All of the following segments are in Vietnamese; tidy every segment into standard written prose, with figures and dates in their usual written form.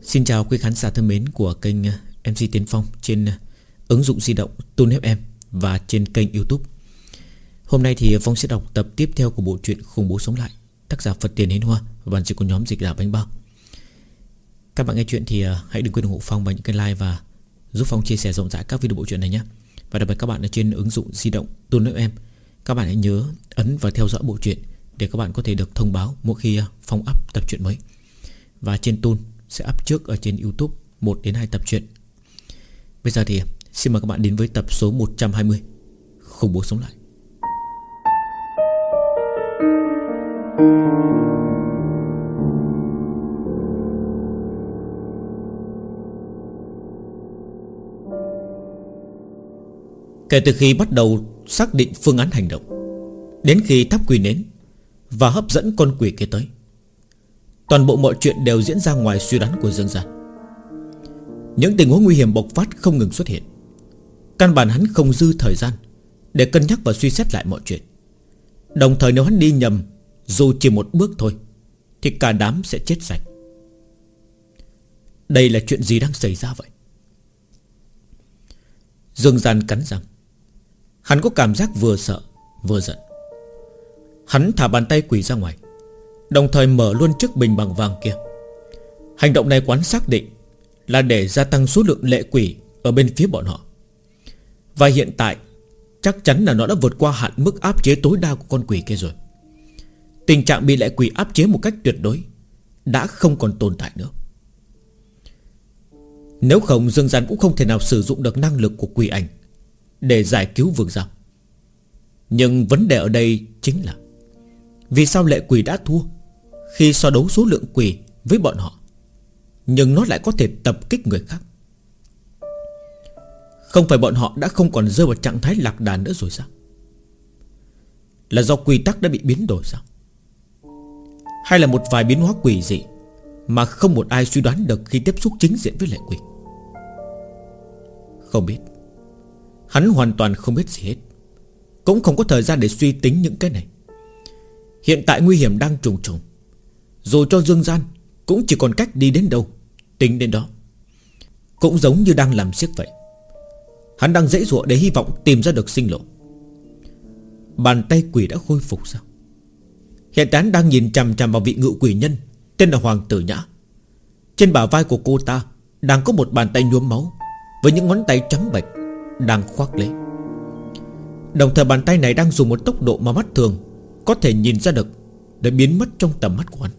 Xin chào quý khán giả thân mến của kênh MC Tiến Phong trên ứng dụng di động Tune FM và trên kênh YouTube. Hôm nay thì Phong sẽ đọc tập tiếp theo của bộ truyện Khủng Bố Sống Lại, tác giả Phật Tiền Hến Hoa và bản dịch của nhóm Dịch Giả Bánh Bao. Các bạn nghe chuyện thì hãy đừng quên ủng hộ Phong bằng những cái like và giúp Phong chia sẻ rộng rãi các video bộ truyện này nhé. Và đặc biệt các bạn ở trên ứng dụng di động Tune FM, các bạn hãy nhớ ấn và theo dõi bộ truyện để các bạn có thể được thông báo mỗi khi Phong up tập truyện mới. Và trên Tune sẽ up trước ở trên YouTube 1 đến 2 tập truyện. Bây giờ thì xin mời các bạn đến với tập số 120 Khủng Bố Sống Lại. Kể từ khi bắt đầu xác định phương án hành động, đến khi thắp quỷ nến và hấp dẫn con quỷ kia tới, toàn bộ mọi chuyện đều diễn ra ngoài suy đoán của Dương Gian. Những tình huống nguy hiểm bộc phát không ngừng xuất hiện. Căn bản hắn không dư thời gian để cân nhắc và suy xét lại mọi chuyện. Đồng thời nếu hắn đi nhầm dù chỉ một bước thôi thì cả đám sẽ chết sạch. Đây là chuyện gì đang xảy ra vậy? Dương Gian cắn răng. Hắn có cảm giác vừa sợ vừa giận. Hắn thả bàn tay quỷ ra ngoài, đồng thời mở luôn chiếc bình bằng vàng kia. Hành động này quán xác định là để gia tăng số lượng lệ quỷ ở bên phía bọn họ. Và hiện tại chắc chắn là nó đã vượt qua hạn mức áp chế tối đa của con quỷ kia rồi. Tình trạng bị lệ quỷ áp chế một cách tuyệt đối đã không còn tồn tại nữa. Nếu không, Dương Gian cũng không thể nào sử dụng được năng lực của quỷ ảnh để giải cứu Vương Giao. Nhưng vấn đề ở đây chính là vì sao lệ quỷ đã thua khi so đấu số lượng quỷ với bọn họ, nhưng nó lại có thể tập kích người khác? Không phải bọn họ đã không còn rơi vào trạng thái lạc đàn nữa rồi sao? Là do quy tắc đã bị biến đổi sao? Hay là một vài biến hóa quỷ dị mà không một ai suy đoán được khi tiếp xúc chính diện với lệ quỷ? Không biết. Hắn hoàn toàn không biết gì hết, cũng không có thời gian để suy tính những cái này. Hiện tại nguy hiểm đang trùng trùng. Dù cho Dương Gian cũng chỉ còn cách đi đến đâu tính đến đó. Cũng giống như đang làm xiếc vậy. Hắn đang giãy giụa để hy vọng tìm ra được sinh lộ. Bàn tay quỷ đã khôi phục sao? Hiện tại hắn đang nhìn chằm chằm vào vị ngự quỷ nhân tên là Hoàng Tử Nhã. Trên bả vai của cô ta đang có một bàn tay nhuốm máu, với những ngón tay trắng bệch đang khoác lấy. Đồng thời bàn tay này đang dùng một tốc độ mà mắt thường có thể nhìn ra được để biến mất trong tầm mắt của hắn.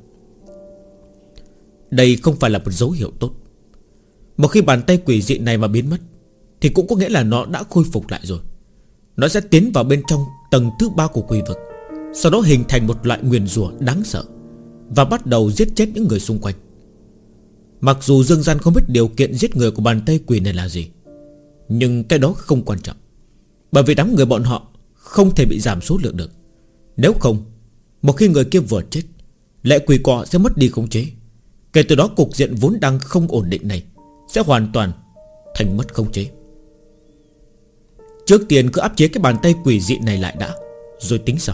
Đây không phải là một dấu hiệu tốt. Một khi bàn tay quỷ dị này mà biến mất thì cũng có nghĩa là nó đã khôi phục lại rồi. Nó sẽ tiến vào bên trong tầng thứ 3 của quỷ vực, sau đó hình thành một loại nguyền rủa đáng sợ và bắt đầu giết chết những người xung quanh. Mặc dù Dương Gian không biết điều kiện giết người của bàn tay quỷ này là gì, nhưng cái đó không quan trọng, bởi vì đám người bọn họ không thể bị giảm số lượng được. Nếu không, một khi người kia vừa chết, lệ quỷ cọ sẽ mất đi khống chế. Kể từ đó cục diện vốn đang không ổn định này sẽ hoàn toàn thành mất khống chế. Trước tiên cứ áp chế cái bàn tay quỷ dị này lại đã, rồi tính sau.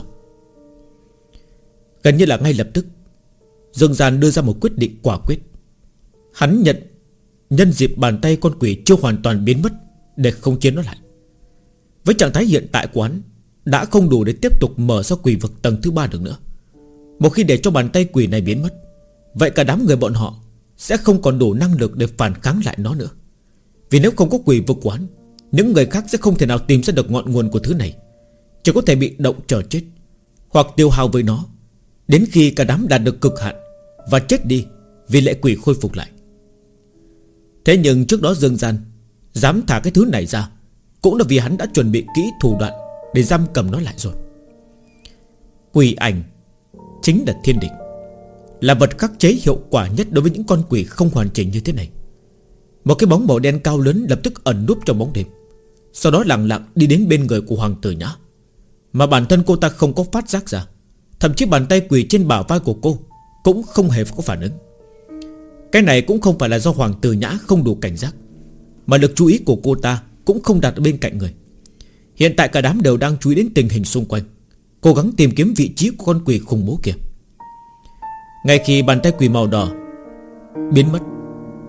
Gần như là ngay lập tức, Dương Gian đưa ra một quyết định quả quyết. Hắn nhân dịp bàn tay con quỷ chưa hoàn toàn biến mất để khống chế nó lại. Với trạng thái hiện tại của hắn đã không đủ để tiếp tục mở ra quỷ vực tầng thứ 3 được nữa. Một khi để cho bàn tay quỷ này biến mất, vậy cả đám người bọn họ sẽ không còn đủ năng lực để phản kháng lại nó nữa. Vì nếu không có quỷ vực của hắn, những người khác sẽ không thể nào tìm ra được ngọn nguồn của thứ này, chỉ có thể bị động chờ chết, hoặc tiêu hao với nó, đến khi cả đám đạt được cực hạn và chết đi vì lệ quỷ khôi phục lại. Thế nhưng trước đó Dương Gian dám thả cái thứ này ra cũng là vì hắn đã chuẩn bị kỹ thủ đoạn để giam cầm nó lại rồi. Quỷ ảnh chính là thiên địch, là vật khắc chế hiệu quả nhất đối với những con quỷ không hoàn chỉnh như thế này. Một cái bóng màu đen cao lớn lập tức ẩn núp trong bóng đêm, sau đó lặng lặng đi đến bên người của Hoàng Tử Nhã. Mà bản thân cô ta không có phát giác ra, thậm chí bàn tay quỷ trên bả vai của cô cũng không hề có phản ứng. Cái này cũng không phải là do Hoàng Tử Nhã không đủ cảnh giác, mà lực chú ý của cô ta cũng không đặt ở bên cạnh người. Hiện tại cả đám đều đang chú ý đến tình hình xung quanh, cố gắng tìm kiếm vị trí của con quỷ khủng bố kia. Ngay khi bàn tay quỷ màu đỏ biến mất,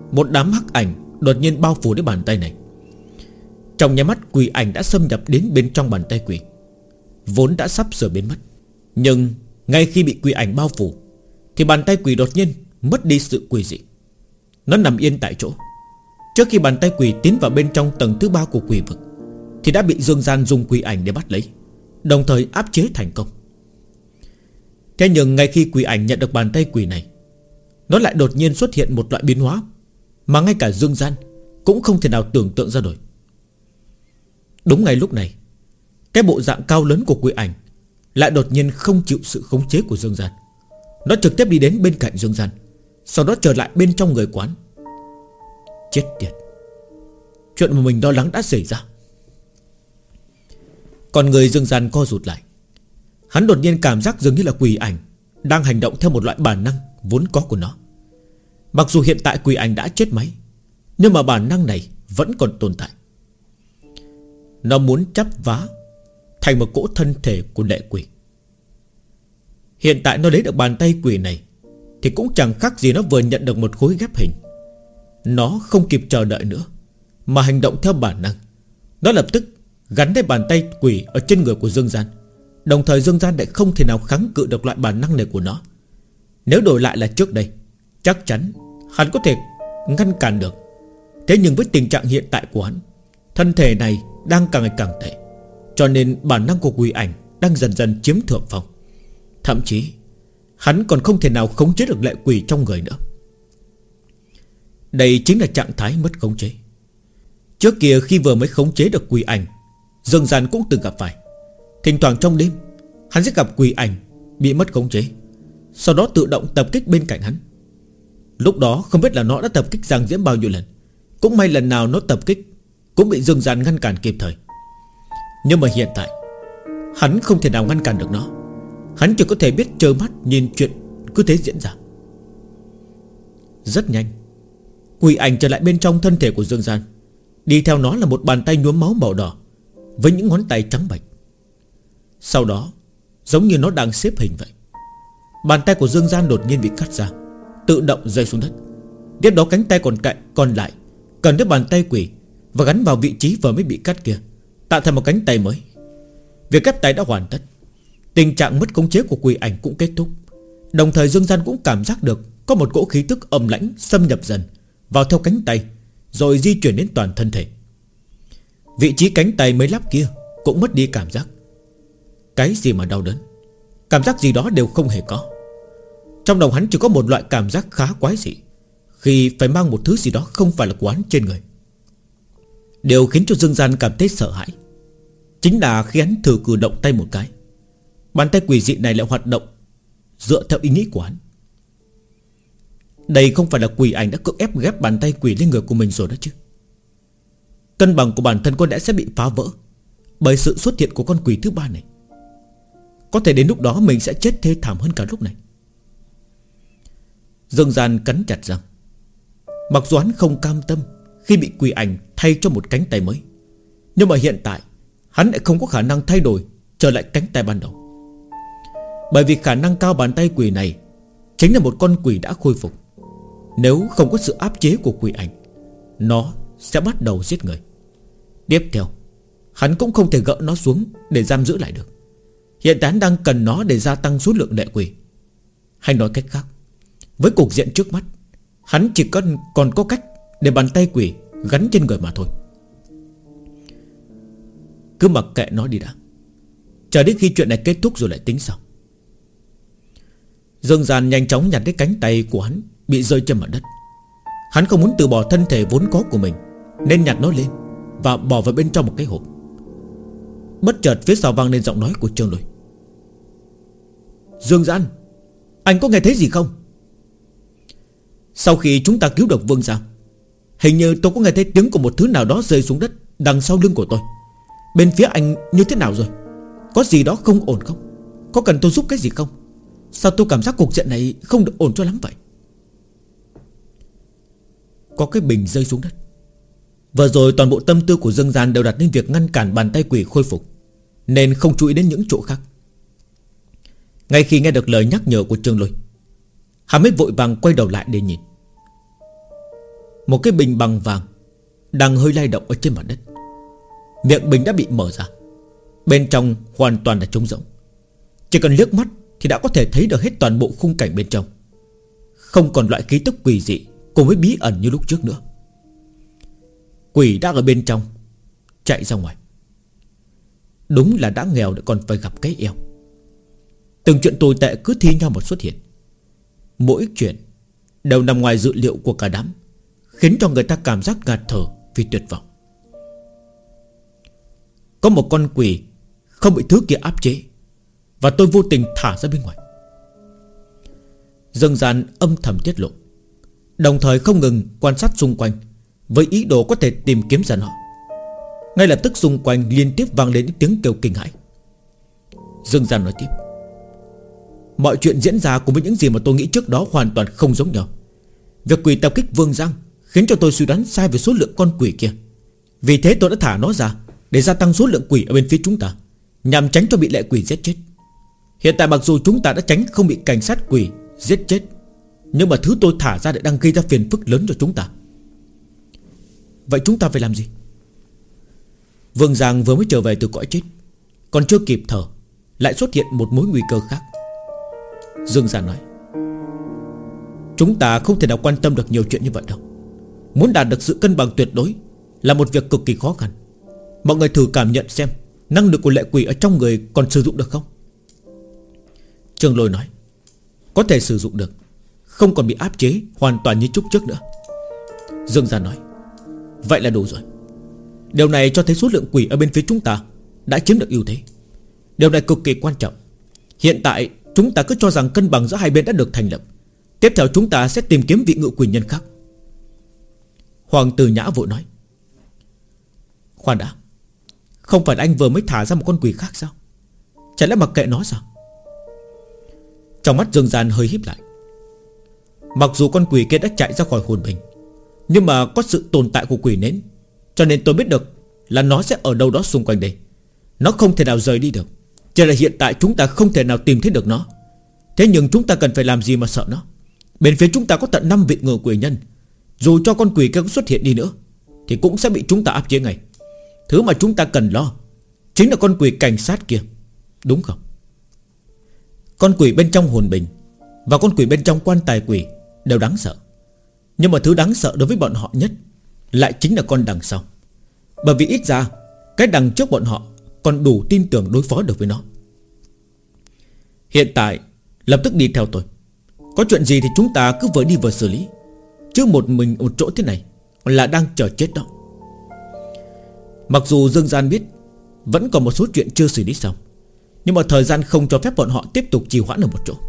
một đám hắc ảnh đột nhiên bao phủ đến bàn tay này. Trong nháy mắt quỷ ảnh đã xâm nhập đến bên trong bàn tay quỷ, vốn đã sắp sửa biến mất. Nhưng ngay khi bị quỷ ảnh bao phủ thì bàn tay quỷ đột nhiên mất đi sự quỷ dị. Nó nằm yên tại chỗ. Trước khi bàn tay quỷ tiến vào bên trong tầng thứ 3 của quỷ vực thì đã bị Dương Gian dùng quỷ ảnh để bắt lấy, đồng thời áp chế thành công. Thế nhưng ngay khi quỷ ảnh nhận được bàn tay quỷ này, nó lại đột nhiên xuất hiện một loại biến hóa mà ngay cả Dương Gian cũng không thể nào tưởng tượng ra nổi. Đúng ngay lúc này, cái bộ dạng cao lớn của quỷ ảnh lại đột nhiên không chịu sự khống chế của Dương Gian. Nó trực tiếp đi đến bên cạnh Dương Gian, sau đó trở lại bên trong người quán. Chết tiệt, chuyện mà mình lo lắng đã xảy ra. Còn người Dương Gian co rụt lại. Hắn đột nhiên cảm giác dường như là quỷ ảnh đang hành động theo một loại bản năng vốn có của nó. Mặc dù hiện tại quỷ ảnh đã chết máy, nhưng mà bản năng này vẫn còn tồn tại. Nó muốn chắp vá thành một cỗ thân thể của lệ quỷ. Hiện tại nó lấy được bàn tay quỷ này thì cũng chẳng khác gì nó vừa nhận được một khối ghép hình. Nó không kịp chờ đợi nữa mà hành động theo bản năng. Nó lập tức gắn cái bàn tay quỷ ở trên người của Dương Gian. Đồng thời Dương Gian lại không thể nào kháng cự được loại bản năng này của nó. Nếu đổi lại là trước đây, chắc chắn hắn có thể ngăn cản được. Thế nhưng với tình trạng hiện tại của hắn, thân thể này đang càng ngày càng tệ, cho nên bản năng của quỷ ảnh đang dần dần chiếm thượng phong. Thậm chí hắn còn không thể nào khống chế được lệ quỷ trong người nữa. Đây chính là trạng thái mất khống chế. Trước kia khi vừa mới khống chế được quỷ ảnh, Dương Gian cũng từng gặp phải. Thỉnh thoảng trong đêm hắn sẽ gặp quỷ ảnh bị mất khống chế, sau đó tự động tập kích bên cạnh hắn. Lúc đó không biết là nó đã tập kích Giang Diễm bao nhiêu lần. Cũng may lần nào nó tập kích cũng bị Dương Gian ngăn cản kịp thời. Nhưng mà hiện tại hắn không thể nào ngăn cản được nó. Hắn chỉ có thể biết trơ mắt nhìn chuyện cứ thế diễn ra. Rất nhanh, quỷ ảnh trở lại bên trong thân thể của Dương Gian. Đi theo nó là một bàn tay nhuốm máu màu đỏ với những ngón tay trắng bệch. Sau đó giống như nó đang xếp hình vậy, bàn tay của Dương Gian đột nhiên bị cắt ra, tự động rơi xuống đất. Tiếp đó cánh tay còn lại cần đến bàn tay quỷ và gắn vào vị trí vừa mới bị cắt kia, tạo thành một cánh tay mới. Việc cắt tay đã hoàn tất. Tình trạng mất khống chế của quỷ ảnh cũng kết thúc. Đồng thời Dương Gian cũng cảm giác được có một cỗ khí tức âm lãnh xâm nhập dần vào theo cánh tay, rồi di chuyển đến toàn thân thể. Vị trí cánh tay mới lắp kia cũng mất đi cảm giác. Cái gì mà đau đớn, cảm giác gì đó đều không hề có. Trong đầu hắn chỉ có một loại cảm giác khá quái dị khi phải mang một thứ gì đó không phải là của hắn trên người. Điều khiến cho Dương Gian cảm thấy sợ hãi chính là khi hắn thử cử động tay một cái, bàn tay quỷ dị này lại hoạt động dựa theo ý nghĩ của hắn. Đây không phải là quỷ ảnh đã cưỡng ép ghép bàn tay quỷ lên người của mình rồi đó chứ. Cân bằng của bản thân có lẽ sẽ bị phá vỡ bởi sự xuất hiện của con quỷ thứ ba này. Có thể đến lúc đó mình sẽ chết thê thảm hơn cả lúc này. Dương Gian cắn chặt răng. Mặc dù hắn không cam tâm khi bị quỷ ảnh thay cho một cánh tay mới, nhưng mà hiện tại hắn lại không có khả năng thay đổi trở lại cánh tay ban đầu. Bởi vì khả năng cao bàn tay quỷ này chính là một con quỷ đã khôi phục. Nếu không có sự áp chế của quỷ ảnh, nó sẽ bắt đầu giết người. Tiếp theo hắn cũng không thể gỡ nó xuống để giam giữ lại được. Hiện tại hắn đang cần nó để gia tăng số lượng lệ quỷ. Hay nói cách khác, với cục diện trước mắt, hắn chỉ còn có cách để bàn tay quỷ gắn trên người mà thôi. Cứ mặc kệ nó đi đã, chờ đến khi chuyện này kết thúc rồi lại tính sau. Dương Gian nhanh chóng nhặt cái cánh tay của hắn bị rơi trên mặt đất. Hắn không muốn từ bỏ thân thể vốn có của mình, nên nhặt nó lên và bỏ vào bên trong một cái hộp. Bất chợt phía sau vang lên giọng nói của Trương Lôi. Dương Gian, anh có nghe thấy gì không? Sau khi chúng ta cứu được Vương Gia, hình như tôi có nghe thấy tiếng của một thứ nào đó rơi xuống đất đằng sau lưng của tôi. Bên phía anh như thế nào rồi? Có gì đó không ổn không? Có cần tôi giúp cái gì không? Sao tôi cảm giác cục diện này không được ổn cho lắm vậy? Có cái bình rơi xuống đất. Vừa rồi toàn bộ tâm tư của Dương Gian đều đặt lên việc ngăn cản bàn tay quỷ khôi phục, nên không chú ý đến những chỗ khác. Ngay khi nghe được lời nhắc nhở của Trương Lôi, hắn mới vội vàng quay đầu lại để nhìn. một cái bình bằng vàng đang hơi lay động ở trên mặt đất. Miệng bình đã bị mở ra, bên trong hoàn toàn là trống rỗng. Chỉ cần liếc mắt thì đã có thể thấy được hết toàn bộ khung cảnh bên trong. Không còn loại khí tức quỷ dị cùng với bí ẩn như lúc trước nữa. Quỷ đã ở bên trong chạy ra ngoài. Đúng là đã nghèo lại còn phải gặp cái eo. Từng chuyện tồi tệ cứ thi nhau một xuất hiện. Mỗi chuyện đều nằm ngoài dự liệu của cả đám, khiến cho người ta cảm giác ngạt thở vì tuyệt vọng. Có một con quỷ không bị thứ kia áp chế, và tôi vô tình thả ra bên ngoài. Dương Gian âm thầm tiết lộ, đồng thời không ngừng quan sát xung quanh với ý đồ có thể tìm kiếm ra nó. Ngay lập tức xung quanh liên tiếp vang lên những tiếng kêu kinh hãi. Dương Gian nói tiếp: mọi chuyện diễn ra cùng với những gì mà tôi nghĩ trước đó hoàn toàn không giống nhau. Việc quỷ tập kích Vương Giang khiến cho tôi suy đoán sai về số lượng con quỷ kia. Vì thế tôi đã thả nó ra để gia tăng số lượng quỷ ở bên phía chúng ta, nhằm tránh cho bị lệ quỷ giết chết. Hiện tại mặc dù chúng ta đã tránh không bị cảnh sát quỷ giết chết, nhưng mà thứ tôi thả ra lại đang gây ra phiền phức lớn cho chúng ta. Vậy chúng ta phải làm gì? Vương Giang vừa mới trở về từ cõi chết, còn chưa kịp thở, lại xuất hiện một mối nguy cơ khác. Dương Giang nói: chúng ta không thể nào quan tâm được nhiều chuyện như vậy đâu. Muốn đạt được sự cân bằng tuyệt đối là một việc cực kỳ khó khăn. Mọi người thử cảm nhận xem năng lực của lệ quỷ ở trong người còn sử dụng được không? Trường Lôi nói: có thể sử dụng được, không còn bị áp chế hoàn toàn như lúc trước nữa. Dương Gia nói: vậy là đủ rồi. Điều này cho thấy số lượng quỷ ở bên phía chúng ta đã chiếm được ưu thế. Điều này cực kỳ quan trọng. Hiện tại chúng ta cứ cho rằng cân bằng giữa hai bên đã được thành lập. Tiếp theo chúng ta sẽ tìm kiếm vị ngự quỷ nhân khác. Hoàng Tử Nhã vội nói: khoan đã, không phải anh vừa mới thả ra một con quỷ khác sao? Chả lẽ mặc kệ nó sao? Trong mắt Dương Gian hơi híp lại. Mặc dù con quỷ kia đã chạy ra khỏi hồn bình, nhưng mà có sự tồn tại của quỷ nến, cho nên tôi biết được là nó sẽ ở đâu đó xung quanh đây. Nó không thể nào rời đi được. Chỉ là hiện tại chúng ta không thể nào tìm thấy được nó. Thế nhưng chúng ta cần phải làm gì mà sợ nó? Bên phía chúng ta có tận 5 vị ngự quỷ nhân. Dù cho con quỷ kia có xuất hiện đi nữa thì cũng sẽ bị chúng ta áp chế ngay. Thứ mà chúng ta cần lo chính là con quỷ cảnh sát kia, đúng không? Con quỷ bên trong hồn bình và con quỷ bên trong quan tài quỷ đều đáng sợ, nhưng mà thứ đáng sợ đối với bọn họ nhất lại chính là con đằng sau. Bởi vì ít ra cái đằng trước bọn họ còn đủ tin tưởng đối phó được với nó. Hiện tại lập tức đi theo tôi. Có chuyện gì thì chúng ta cứ vừa đi vừa xử lý, chứ một mình một chỗ thế này là đang chờ chết đó. Mặc dù Dương Gian biết vẫn còn một số chuyện chưa xử lý xong, nhưng mà thời gian không cho phép bọn họ tiếp tục trì hoãn ở một chỗ.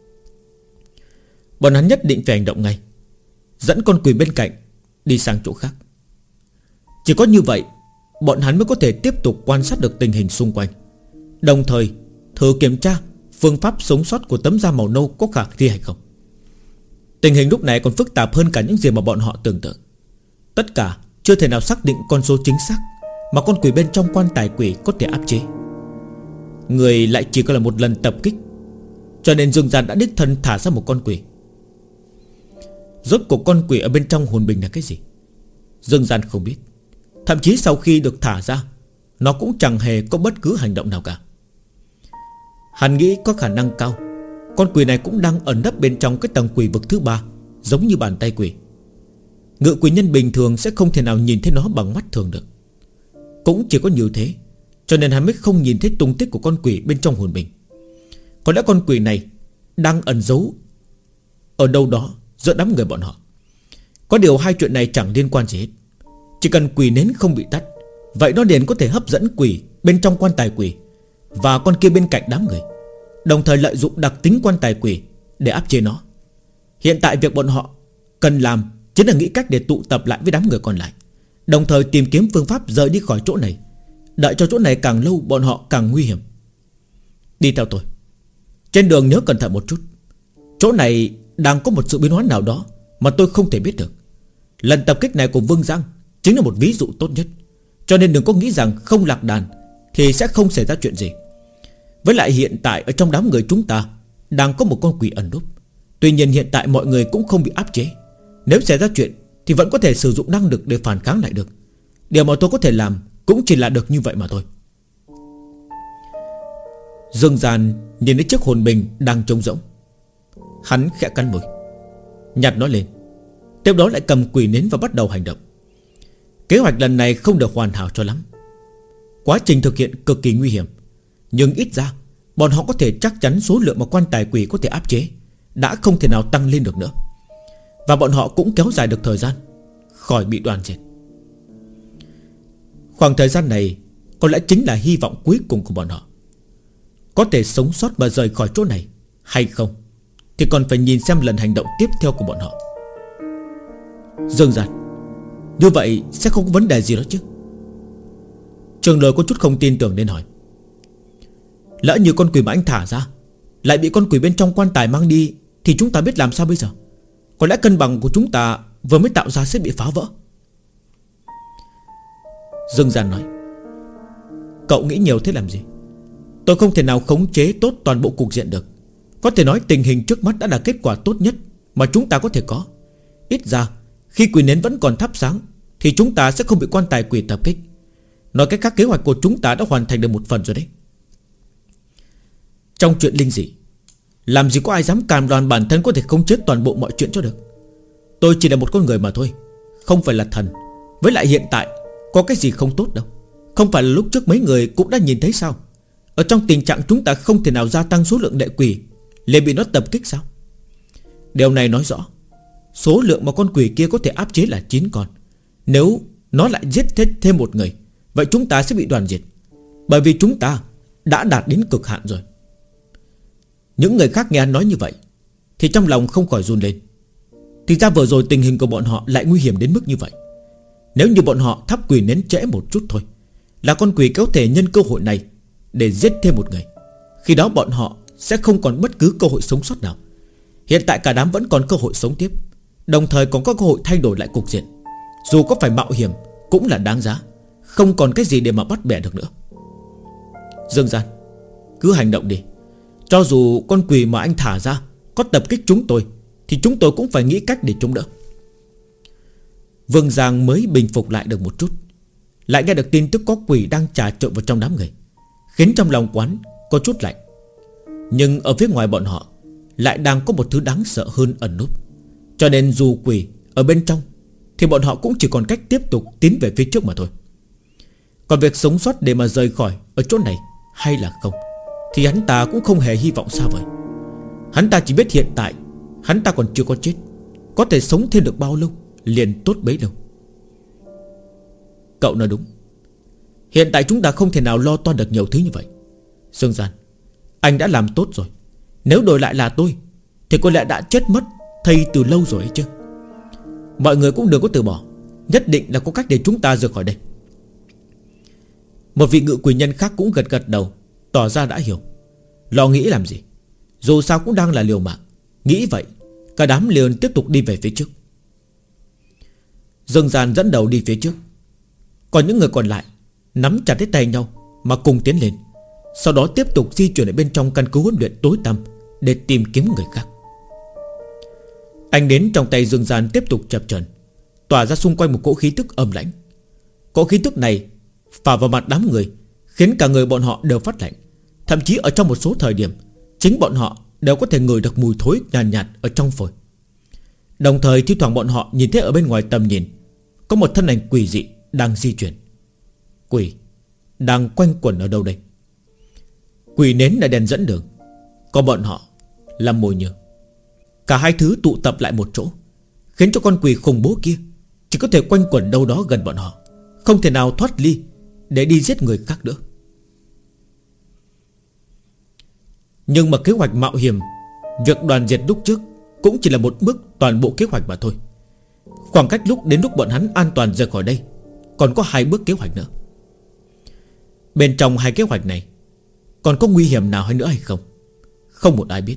Bọn hắn nhất định phải hành động ngay, dẫn con quỷ bên cạnh đi sang chỗ khác. Chỉ có như vậy bọn hắn mới có thể tiếp tục quan sát được tình hình xung quanh, đồng thời thử kiểm tra phương pháp sống sót của tấm da màu nâu có khả thi hay không. Tình hình lúc này còn phức tạp hơn cả những gì mà bọn họ tưởng tượng. Tất cả chưa thể nào xác định con số chính xác mà con quỷ bên trong quan tài quỷ có thể áp chế. Người lại chỉ có là một lần tập kích, cho nên Dương Gian đã đích thân thả ra một con quỷ. Rốt cuộc con quỷ ở bên trong hồn bình là cái gì, Dương Gian không biết. Thậm chí sau khi được thả ra, nó cũng chẳng hề có bất cứ hành động nào cả. Hắn nghĩ có khả năng cao con quỷ này cũng đang ẩn nấp bên trong cái tầng quỷ vực thứ 3, giống như bàn tay quỷ. Ngự quỷ nhân bình thường sẽ không thể nào nhìn thấy nó bằng mắt thường được. Cũng chỉ có như thế, cho nên hắn mới không nhìn thấy tung tích của con quỷ bên trong hồn bình. Có lẽ con quỷ này đang ẩn giấu ở đâu đó giữa đám người bọn họ. Có điều hai chuyện này chẳng liên quan gì hết. Chỉ cần quỷ nến không bị tắt, vậy nó liền có thể hấp dẫn quỷ bên trong quan tài quỷ và con kia bên cạnh đám người, đồng thời lợi dụng đặc tính quan tài quỷ để áp chế nó. Hiện tại việc bọn họ cần làm chính là nghĩ cách để tụ tập lại với đám người còn lại, đồng thời tìm kiếm phương pháp rời đi khỏi chỗ này. Đợi cho chỗ này càng lâu bọn họ càng nguy hiểm. Đi theo tôi. Trên đường nhớ cẩn thận một chút. Chỗ này đang có một sự biến hóa nào đó mà tôi không thể biết được. Lần tập kích này của Vương Giang chính là một ví dụ tốt nhất, cho nên đừng có nghĩ rằng không lạc đàn thì sẽ không xảy ra chuyện gì. Với lại hiện tại ở trong đám người chúng ta đang có một con quỷ ẩn núp. Tuy nhiên hiện tại mọi người cũng không bị áp chế. Nếu xảy ra chuyện thì vẫn có thể sử dụng năng lực để phản kháng lại được. Điều mà tôi có thể làm cũng chỉ là được như vậy mà thôi. Dương Gian nhìn đến chiếc hồn bình đang trống rỗng. Hắn khẽ cắn môi, nhặt nó lên, tiếp đó lại cầm quỷ nến và bắt đầu hành động. Kế hoạch lần này không được hoàn hảo cho lắm. Quá trình thực hiện cực kỳ nguy hiểm, nhưng ít ra bọn họ có thể chắc chắn số lượng mà quan tài quỷ có thể áp chế đã không thể nào tăng lên được nữa. Và bọn họ cũng kéo dài được thời gian khỏi bị đoàn diệt. Khoảng thời gian này có lẽ chính là hy vọng cuối cùng của bọn họ. Có thể sống sót và rời khỏi chỗ này hay không thì còn phải nhìn xem lần hành động tiếp theo của bọn họ. Dương Gian, như vậy sẽ không có vấn đề gì đó chứ? Trường Lời có chút không tin tưởng nên hỏi. Lỡ như con quỷ mà anh thả ra lại bị con quỷ bên trong quan tài mang đi thì chúng ta biết làm sao bây giờ? Có lẽ cân bằng của chúng ta vừa mới tạo ra sẽ bị phá vỡ. Dương Gian nói. Cậu nghĩ nhiều thế làm gì? Tôi không thể nào khống chế tốt toàn bộ cục diện được. Có thể nói tình hình trước mắt đã là kết quả tốt nhất mà chúng ta có thể có. Ít ra khi quỷ nến vẫn còn thắp sáng thì chúng ta sẽ không bị quan tài quỷ tập kích. Nói cách khác, kế hoạch của chúng ta đã hoàn thành được một phần rồi đấy. Trong chuyện linh dị, làm gì có ai dám cam đoan bản thân có thể khống chế toàn bộ mọi chuyện cho được. Tôi chỉ là một con người mà thôi, không phải là thần. Với lại hiện tại có cái gì không tốt đâu. Không phải là lúc trước mấy người cũng đã nhìn thấy sao? Ở trong tình trạng chúng ta không thể nào gia tăng số lượng đệ quỷ liền bị nó tập kích sao? Điều này nói rõ số lượng mà con quỷ kia có thể áp chế là 9 con. Nếu nó lại giết thêm một người, vậy chúng ta sẽ bị đoàn diệt. Bởi vì chúng ta đã đạt đến cực hạn rồi. Những người khác nghe anh nói như vậy thì trong lòng không khỏi run lên. Thì ra vừa rồi tình hình của bọn họ lại nguy hiểm đến mức như vậy. Nếu như bọn họ thắp quỷ nến trễ một chút thôi, là con quỷ có thể nhân cơ hội này để giết thêm một người. Khi đó bọn họ sẽ không còn bất cứ cơ hội sống sót nào. Hiện tại cả đám vẫn còn cơ hội sống tiếp, đồng thời còn có cơ hội thay đổi lại cục diện. Dù có phải mạo hiểm cũng là đáng giá. Không còn cái gì để mà bắt bẻ được nữa. Dương Gian, cứ hành động đi. Cho dù con quỷ mà anh thả ra có tập kích chúng tôi thì chúng tôi cũng phải nghĩ cách để chống đỡ. Vương Giang mới bình phục lại được một chút, lại nghe được tin tức có quỷ đang trà trộn vào trong đám người, khiến trong lòng quán có chút lạnh. Nhưng ở phía ngoài bọn họ lại đang có một thứ đáng sợ hơn ẩn núp. Cho nên dù quỷ ở bên trong thì bọn họ cũng chỉ còn cách tiếp tục tiến về phía trước mà thôi. Còn việc sống sót để mà rời khỏi ở chỗ này hay là không thì hắn ta cũng không hề hy vọng xa vời. Hắn ta chỉ biết hiện tại hắn ta còn chưa có chết, có thể sống thêm được bao lâu liền tốt bấy lâu. Cậu nói đúng. Hiện tại chúng ta không thể nào lo toan được nhiều thứ như vậy. Dương Gian, anh đã làm tốt rồi. Nếu đổi lại là tôi thì có lẽ đã chết mất thây từ lâu rồi ấy chứ. Mọi người cũng đừng có từ bỏ. Nhất định là có cách để chúng ta rời khỏi đây. Một vị ngự quỷ nhân khác cũng gật gật đầu, tỏ ra đã hiểu. Lo nghĩ làm gì, dù sao cũng đang là liều mạng. Nghĩ vậy cả đám liền tiếp tục đi về phía trước. Dương Gian dẫn đầu đi phía trước, còn những người còn lại nắm chặt lấy tay nhau mà cùng tiến lên. Sau đó tiếp tục di chuyển ở bên trong căn cứ huấn luyện tối tăm để tìm kiếm người khác. Ánh nến trong tay Dương Gian tiếp tục chập chờn, tỏa ra xung quanh một cỗ khí tức âm lãnh. Cỗ khí tức này phả vào mặt đám người, khiến cả người bọn họ đều phát lạnh. Thậm chí ở trong một số thời điểm chính bọn họ đều có thể ngửi được mùi thối nhàn nhạt ở trong phổi. Đồng thời thi thoảng bọn họ nhìn thấy ở bên ngoài tầm nhìn có một thân ảnh quỷ dị đang di chuyển. Quỷ đang quanh quẩn ở đâu đây? Quỷ nến là đèn dẫn đường, còn bọn họ là mồi nhử. Cả hai thứ tụ tập lại một chỗ, khiến cho con quỷ khủng bố kia chỉ có thể quanh quẩn đâu đó gần bọn họ, không thể nào thoát ly để đi giết người khác nữa. Nhưng mà kế hoạch mạo hiểm, việc đoàn diệt lúc trước cũng chỉ là một bước toàn bộ kế hoạch mà thôi. Khoảng cách đến lúc bọn hắn an toàn rời khỏi đây còn có 2 bước kế hoạch nữa. Bên trong 2 kế hoạch này còn có nguy hiểm nào hay nữa hay không, không một ai biết.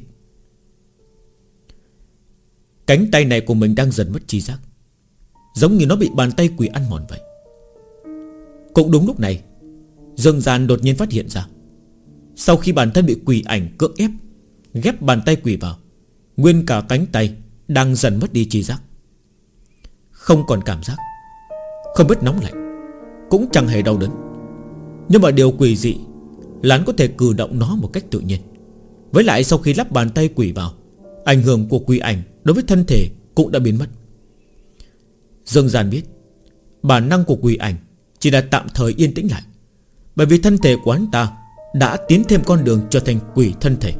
Cánh tay này của mình đang dần mất trí giác, giống như nó bị bàn tay quỷ ăn mòn vậy. Cũng đúng lúc này, Dương Gian đột nhiên phát hiện ra, sau khi bản thân bị quỷ ảnh cưỡng ép ghép bàn tay quỷ vào, nguyên cả cánh tay đang dần mất đi trí giác. không còn cảm giác, không biết nóng lạnh, cũng chẳng hề đau đớn. Nhưng mà điều quỷ dị là hắn có thể cử động nó một cách tự nhiên. Với lại sau khi lắp bàn tay quỷ vào, ảnh hưởng của quỷ ảnh đối với thân thể cũng đã biến mất. Dương Gian biết bản năng của quỷ ảnh chỉ là tạm thời yên tĩnh lại, bởi vì thân thể của hắn ta đã tiến thêm con đường trở thành quỷ thân thể.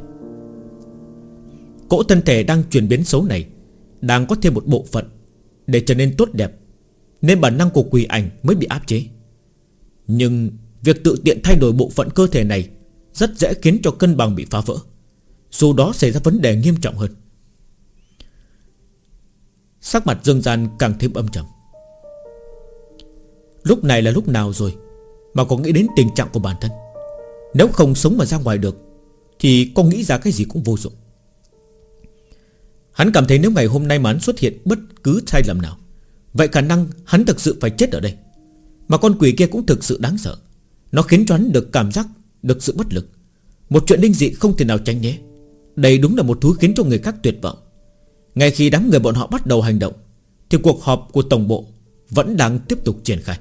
Cỗ thân thể đang chuyển biến xấu này đang có thêm một bộ phận để trở nên tốt đẹp, nên bản năng của quỷ ảnh mới bị áp chế. Nhưng việc tự tiện thay đổi bộ phận cơ thể này rất dễ khiến cho cân bằng bị phá vỡ, dù đó xảy ra vấn đề nghiêm trọng hơn. Sắc mặt Dương Gian càng thêm âm trầm. Lúc này là lúc nào rồi mà có nghĩ đến tình trạng của bản thân? Nếu không sống mà ra ngoài được thì có nghĩ ra cái gì cũng vô dụng. Hắn cảm thấy nếu ngày hôm nay mà hắn xuất hiện bất cứ sai lầm nào, vậy khả năng hắn thực sự phải chết ở đây. Mà con quỷ kia cũng thực sự đáng sợ. Nó khiến cho hắn được cảm giác được sự bất lực. Một chuyện linh dị không thể nào tránh né. Đây đúng là một thứ khiến cho người khác tuyệt vọng. Ngay khi đám người bọn họ bắt đầu hành động thì cuộc họp của tổng bộ vẫn đang tiếp tục triển khai.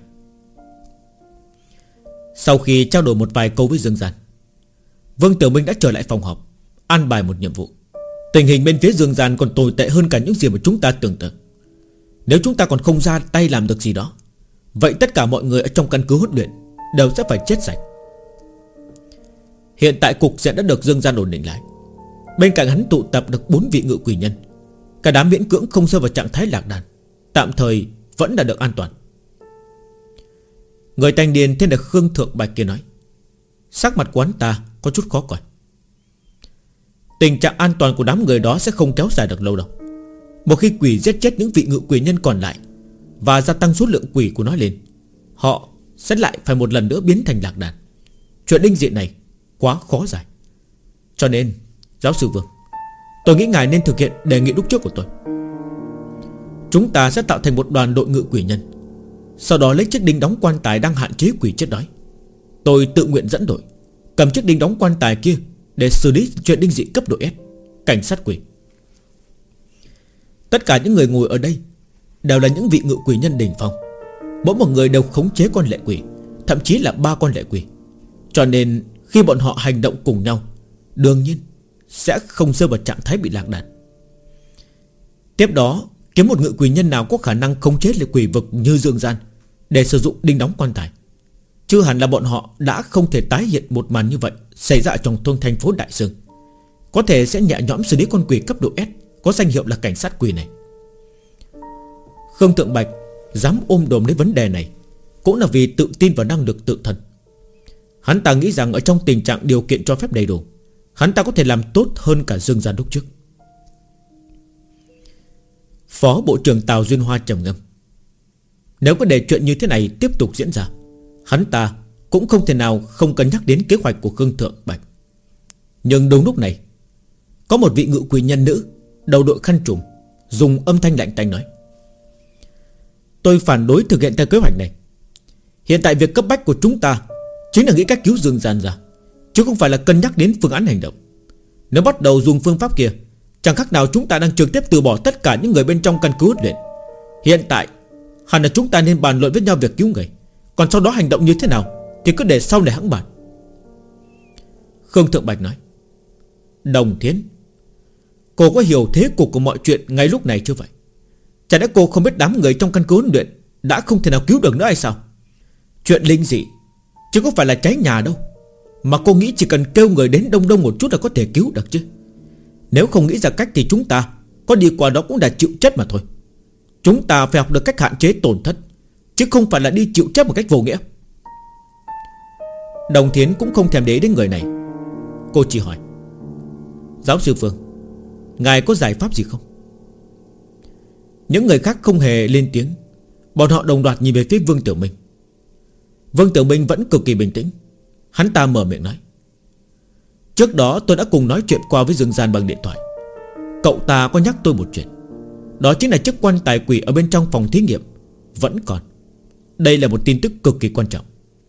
Sau khi trao đổi một vài câu với Dương Gian, Vương Tiểu Minh đã trở lại phòng họp, an bài một nhiệm vụ. Tình hình bên phía Dương Gian còn tồi tệ hơn cả những gì mà chúng ta tưởng tượng. Nếu chúng ta còn không ra tay làm được gì đó, vậy tất cả mọi người ở trong căn cứ huấn luyện đều sẽ phải chết sạch. Hiện tại cục diện đã được Dương Gian ổn định lại. Bên cạnh hắn tụ tập được 4 vị ngự quỷ nhân. Cả đám miễn cưỡng không rơi vào trạng thái lạc đàn, tạm thời vẫn đã được an toàn. Người thanh niên tên là Khương Thượng Bạch kia nói. Sắc mặt của hắn ta có chút khó coi. Tình trạng an toàn của đám người đó sẽ không kéo dài được lâu đâu. Một khi quỷ giết chết những vị ngự quỷ nhân còn lại và gia tăng số lượng quỷ của nó lên, họ sẽ lại phải một lần nữa biến thành lạc đàn. Chuyện linh dị này quá khó giải. Cho nên giáo sư Vương, tôi nghĩ ngài nên thực hiện đề nghị lúc trước của tôi. Chúng ta sẽ tạo thành một đoàn đội ngự quỷ nhân, sau đó lấy chiếc đinh đóng quan tài đang hạn chế quỷ chết đói. Tôi tự nguyện dẫn đội, cầm chiếc đinh đóng quan tài kia để xử lý chuyện linh dị cấp độ S, cảnh sát quỷ. Tất cả những người ngồi ở đây đều là những vị ngự quỷ nhân đỉnh phong. Mỗi một người đều khống chế con lệ quỷ, thậm chí là 3 con lệ quỷ. Cho nên khi bọn họ hành động cùng nhau, đương nhiên sẽ không rơi vào trạng thái bị lạc đàn. Tiếp đó kiếm một ngự quỷ nhân nào có khả năng khống chế lệ quỷ vực như Dương Gian để sử dụng đinh đóng quan tài. Chứ hẳn là bọn họ đã không thể tái hiện một màn như vậy xảy ra trong thôn thành phố Đại Sương. Có thể sẽ nhẹ nhõm xử lý con quỷ cấp độ S có danh hiệu là cảnh sát quỷ này. Khương Thượng Bạch dám ôm đồm lấy vấn đề này cũng là vì tự tin vào năng lực tự thân. Hắn ta nghĩ rằng ở trong tình trạng điều kiện cho phép đầy đủ, hắn ta có thể làm tốt hơn cả Dương Gian lúc trước. Phó Bộ trưởng Tào Duyên Hoa trầm ngâm. Nếu có để chuyện như thế này tiếp tục diễn ra, hắn ta cũng không thể nào không cân nhắc đến kế hoạch của Khương Thượng Bạch. Nhưng đúng lúc này, có một vị ngự quỷ nhân nữ đầu đội khăn trùm dùng âm thanh lạnh tanh nói. Tôi phản đối thực hiện theo kế hoạch này. Hiện tại việc cấp bách của chúng ta chính là nghĩ cách cứu Dương Gian ra, chứ không phải là cân nhắc đến phương án hành động. Nếu bắt đầu dùng phương pháp kia, chẳng khác nào chúng ta đang trực tiếp từ bỏ tất cả những người bên trong căn cứ huấn luyện. Hiện tại hẳn là chúng ta nên bàn luận với nhau việc cứu người, còn sau đó hành động như thế nào thì cứ để sau này hẵng bàn. Khương Thượng Bạch nói. Đồng Thiến, cô có hiểu thế cục của mọi chuyện ngay lúc này chưa vậy? Chả lẽ cô không biết đám người trong căn cứ huấn luyện đã không thể nào cứu được nữa hay sao? Chuyện linh dị chứ không phải là cháy nhà đâu, mà cô nghĩ chỉ cần kêu người đến đông đông một chút là có thể cứu được chứ. Nếu không nghĩ ra cách thì chúng ta có đi qua đó cũng đã chịu chết mà thôi. Chúng ta phải học được cách hạn chế tổn thất, chứ không phải là đi chịu chết một cách vô nghĩa. Đồng Thiến cũng không thèm để ý đến người này. Cô chỉ hỏi. Giáo sư Phương, ngài có giải pháp gì không? Những người khác không hề lên tiếng. Bọn họ đồng loạt nhìn về phía Vương Tiểu Minh. Vương Tiểu Minh vẫn cực kỳ bình tĩnh. Hắn ta mở miệng nói. Trước đó tôi đã cùng nói chuyện qua với Dương Gian bằng điện thoại. Cậu ta có nhắc tôi một chuyện, đó chính là chiếc quan tài quỷ ở bên trong phòng thí nghiệm vẫn còn. Đây là một tin tức cực kỳ quan trọng.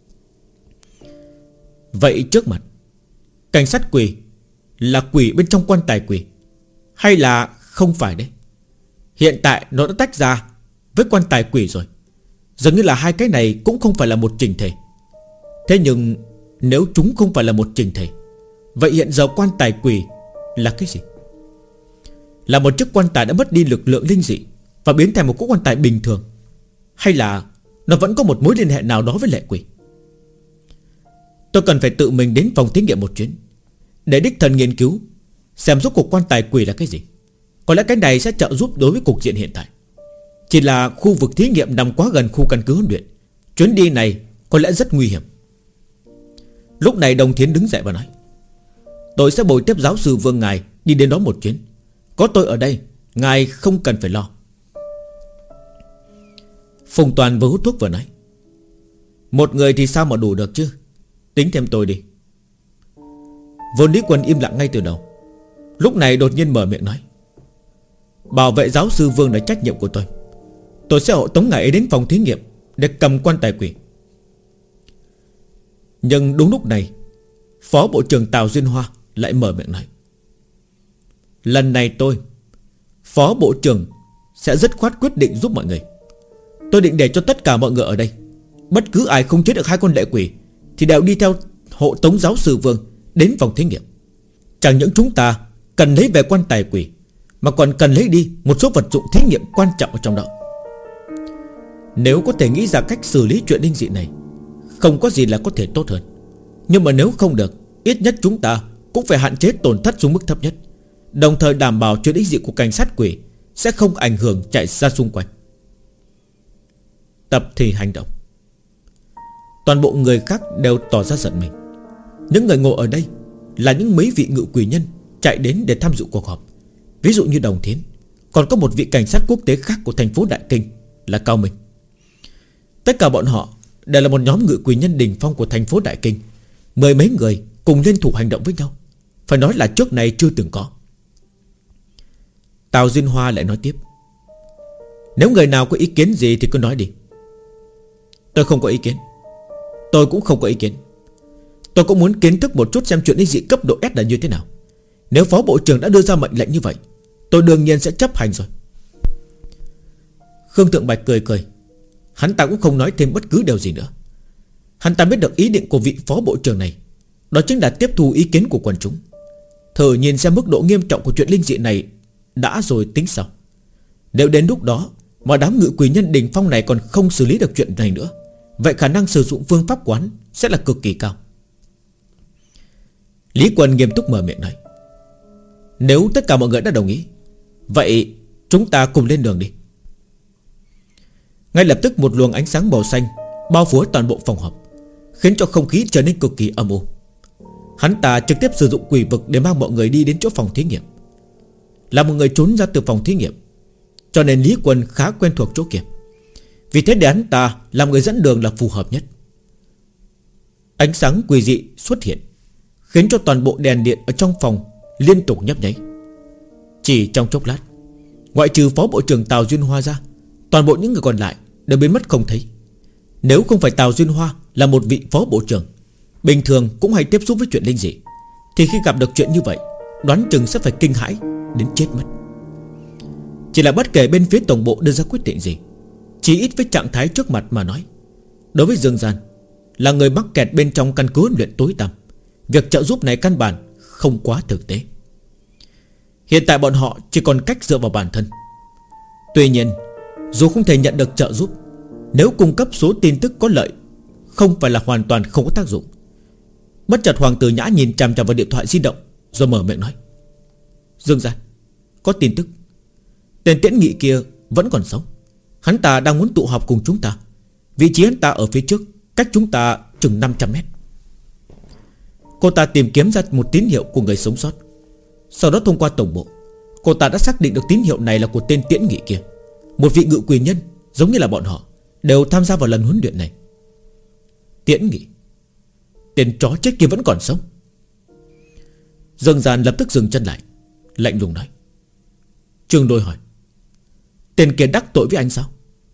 Vậy trước mặt, cảnh sát quỷ là quỷ bên trong quan tài quỷ hay là không phải đấy? Hiện tại nó đã tách ra với quan tài quỷ rồi. Dường như là hai cái này cũng không phải là một chỉnh thể. Thế nhưng nếu chúng không phải là một chỉnh thể, vậy hiện giờ quan tài quỷ là cái gì? Là một chiếc quan tài đã mất đi lực lượng linh dị và biến thành một cỗ quan tài bình thường, hay là nó vẫn có một mối liên hệ nào đó với lệ quỷ? Tôi cần phải tự mình đến phòng thí nghiệm một chuyến, để đích thân nghiên cứu xem rốt cuộc quan tài quỷ là cái gì. Có lẽ cái này sẽ trợ giúp đối với cục diện hiện tại. Chỉ là khu vực thí nghiệm nằm quá gần khu căn cứ huấn luyện, chuyến đi này có lẽ rất nguy hiểm. Lúc này Đồng Thiến đứng dậy và nói: tôi sẽ bồi tiếp giáo sư Vương ngài đi đến đó một chuyến. Có tôi ở đây, ngài không cần phải lo. Phùng Toàn vừa hút thuốc vừa nói: một người thì sao mà đủ được chứ, tính thêm tôi đi. Vốn Lý Quân im lặng ngay từ đầu, lúc này đột nhiên mở miệng nói: bảo vệ giáo sư Vương là trách nhiệm của tôi. Tôi sẽ hộ tống ngài ấy đến phòng thí nghiệm để cầm quan tài quỷ. Nhưng đúng lúc này, Phó Bộ trưởng Tào Duyên Hoa lại mở miệng nói: lần này tôi, Phó Bộ trưởng, sẽ dứt khoát quyết định giúp mọi người. Tôi định để cho tất cả mọi người ở đây, bất cứ ai không chế được hai con lệ quỷ thì đều đi theo hộ tống giáo sư Vương đến phòng thí nghiệm. Chẳng những chúng ta cần lấy về quan tài quỷ, mà còn cần lấy đi một số vật dụng thí nghiệm quan trọng ở trong đó. Nếu có thể nghĩ ra cách xử lý chuyện linh dị này, không có gì là có thể tốt hơn. Nhưng mà nếu không được, ít nhất chúng ta cũng phải hạn chế tổn thất xuống mức thấp nhất, đồng thời đảm bảo chuyện linh dị của cảnh sát quỷ sẽ không ảnh hưởng chạy ra xung quanh. Tập thì hành động. Toàn bộ người khác đều tỏ ra giận mình. Những người ngồi ở đây là những mấy vị ngự quỷ nhân chạy đến để tham dự cuộc họp. Ví dụ như Đồng Thiến, còn có một vị cảnh sát quốc tế khác của thành phố Đại Kinh là Cao Minh. Tất cả bọn họ đều là một nhóm ngự quỷ nhân đỉnh phong của thành phố Đại Kinh. Mười mấy người cùng liên thủ hành động với nhau, phải nói là trước này chưa từng có. Tào Duyên Hoa lại nói tiếp: nếu người nào có ý kiến gì thì cứ nói đi. Tôi không có ý kiến. Tôi cũng không có ý kiến. Tôi cũng muốn kiến thức một chút xem chuyện linh dị cấp độ S là như thế nào. Nếu Phó Bộ trưởng đã đưa ra mệnh lệnh như vậy, tôi đương nhiên sẽ chấp hành rồi. Khương Thượng Bạch cười cười. Hắn ta cũng không nói thêm bất cứ điều gì nữa. Hắn ta biết được ý định của vị Phó Bộ trưởng này, đó chính là tiếp thu ý kiến của quần chúng, thử nhìn xem mức độ nghiêm trọng của chuyện linh dị này đã rồi tính sau. Nếu đến lúc đó mà đám ngự quỷ nhân đỉnh phong này còn không xử lý được chuyện này nữa, vậy khả năng sử dụng phương pháp quán sẽ là cực kỳ cao. Lý Quân nghiêm túc mở miệng nói: nếu tất cả mọi người đã đồng ý, vậy chúng ta cùng lên đường đi. Ngay lập tức một luồng ánh sáng màu xanh bao phủ toàn bộ phòng họp, khiến cho không khí trở nên cực kỳ âm u. Hắn ta trực tiếp sử dụng quỷ vực để mang mọi người đi đến chỗ phòng thí nghiệm. Là một người trốn ra từ phòng thí nghiệm, cho nên Lý Quân khá quen thuộc chỗ kia. Vì thế để hắn ta làm người dẫn đường là phù hợp nhất. Ánh sáng quỷ dị xuất hiện, khiến cho toàn bộ đèn điện ở trong phòng liên tục nhấp nháy. Chỉ trong chốc lát, ngoại trừ Phó Bộ trưởng Tào Duyên Hoa ra, toàn bộ những người còn lại đều biến mất không thấy. Nếu không phải Tào Duyên Hoa là một vị Phó Bộ trưởng bình thường cũng hay tiếp xúc với chuyện linh dị, thì khi gặp được chuyện như vậy, đoán chừng sẽ phải kinh hãi đến chết mất. Chỉ là bất kể bên phía tổng bộ đưa ra quyết định gì, chỉ ít với trạng thái trước mặt mà nói, đối với Dương Gian, là người mắc kẹt bên trong căn cứ huấn luyện tối tăm, việc trợ giúp này căn bản không quá thực tế. Hiện tại bọn họ chỉ còn cách dựa vào bản thân. Tuy nhiên, dù không thể nhận được trợ giúp, nếu cung cấp số tin tức có lợi, không phải là hoàn toàn không có tác dụng. Bất chợt Hoàng Tử Nhã nhìn chằm chằm vào điện thoại di động, rồi mở miệng nói: Dương Gian, có tin tức. Tên Tiễn Nghị kia vẫn còn sống. Hắn ta đang muốn tụ họp cùng chúng ta. Vị trí hắn ta ở phía trước, cách chúng ta chừng 500 mét. Cô ta tìm kiếm ra một tín hiệu của người sống sót. Sau đó thông qua tổng bộ, cô ta đã xác định được tín hiệu này là của tên Tiễn Nghị kia, một vị ngự quỷ nhân giống như là bọn họ, đều tham gia vào lần huấn luyện này. Tiễn Nghị, tên chó chết kia vẫn còn sống. Dương Gian lập tức dừng chân lại, lạnh lùng nói. Trương Đôi hỏi: tên kia đắc tội với anh sao?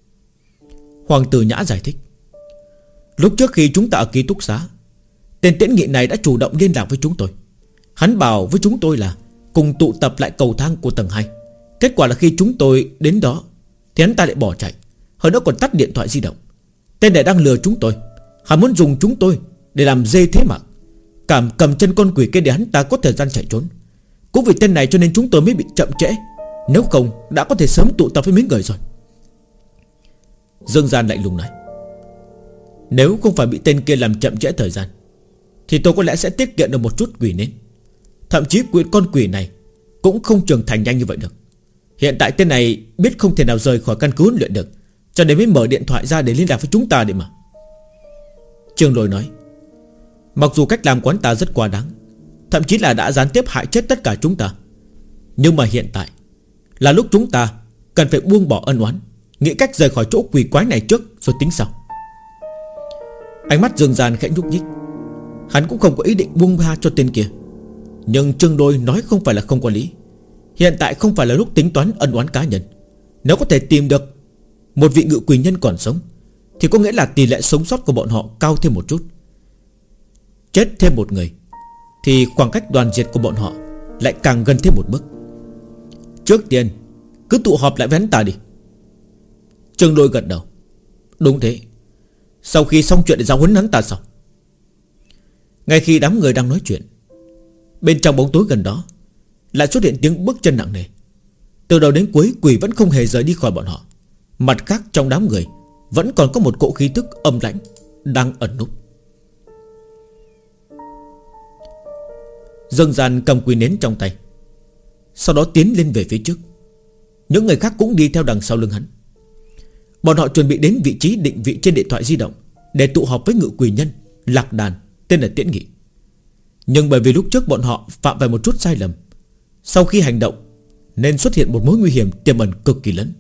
Hoàng Tử Nhã giải thích: lúc trước khi chúng ta ở ký túc xá, tên Tiễn Nghị này đã chủ động liên lạc với chúng tôi. Hắn bảo với chúng tôi là cùng tụ tập lại cầu thang của tầng 2. Kết quả là khi chúng tôi đến đó thì hắn ta lại bỏ chạy, Hơn nữa còn tắt điện thoại di động. Tên này đang lừa chúng tôi. Hắn muốn dùng chúng tôi để làm dê thế mà. Cầm chân con quỷ kia để hắn ta có thời gian chạy trốn. Cũng vì tên này cho nên chúng tôi mới bị chậm trễ. Nếu không đã có thể sớm tụ tập với mấy người rồi. Dương Gian lạnh lùng nói: nếu không phải bị tên kia làm chậm trễ thời gian thì tôi có lẽ sẽ tiết kiệm được một chút quỷ nến. Thậm chí con quỷ này cũng không trưởng thành nhanh như vậy được. Hiện tại tên này biết không thể nào rời khỏi căn cứ huấn luyện được, cho nên mới mở điện thoại ra để liên lạc với chúng ta đấy mà. Trương Lôi nói: mặc dù cách làm của hắn ta rất quá đáng, thậm chí là đã gián tiếp hại chết tất cả chúng ta, nhưng mà hiện tại là lúc chúng ta cần phải buông bỏ ân oán, nghĩ cách rời khỏi chỗ quỷ quái này trước rồi tính sau. Ánh mắt Dương Gian khẽ nhúc nhích. Hắn cũng không có ý định buông tha cho tên kia, nhưng Trương Lôi nói không phải là không có lý. Hiện tại không phải là lúc tính toán ân oán cá nhân. Nếu có thể tìm được một vị ngự quỷ nhân còn sống thì có nghĩa là tỷ lệ sống sót của bọn họ cao thêm một chút. Chết thêm một người thì khoảng cách đoàn diệt của bọn họ lại càng gần thêm một bước. Trước tiên cứ tụ họp lại với hắn ta đi. Trương Lôi gật đầu: đúng thế. Sau khi xong chuyện để giáo huấn hắn ta xong. Ngay khi đám người đang nói chuyện, bên trong bóng tối gần đó lại xuất hiện tiếng bước chân nặng nề. Từ đầu đến cuối quỷ vẫn không hề rời đi khỏi bọn họ. Mặt khác trong đám người vẫn còn có một cỗ khí tức âm lãnh đang ẩn núp. Dương Gian cầm quỷ nến trong tay, sau đó tiến lên về phía trước. Những người khác cũng đi theo đằng sau lưng hắn. Bọn họ chuẩn bị đến vị trí định vị trên điện thoại di động để tụ họp với ngự quỷ nhân Lạc Đàn tên là Tiễn Nghị. Nhưng bởi vì lúc trước bọn họ phạm phải một chút sai lầm, sau khi hành động nên xuất hiện một mối nguy hiểm tiềm ẩn cực kỳ lớn.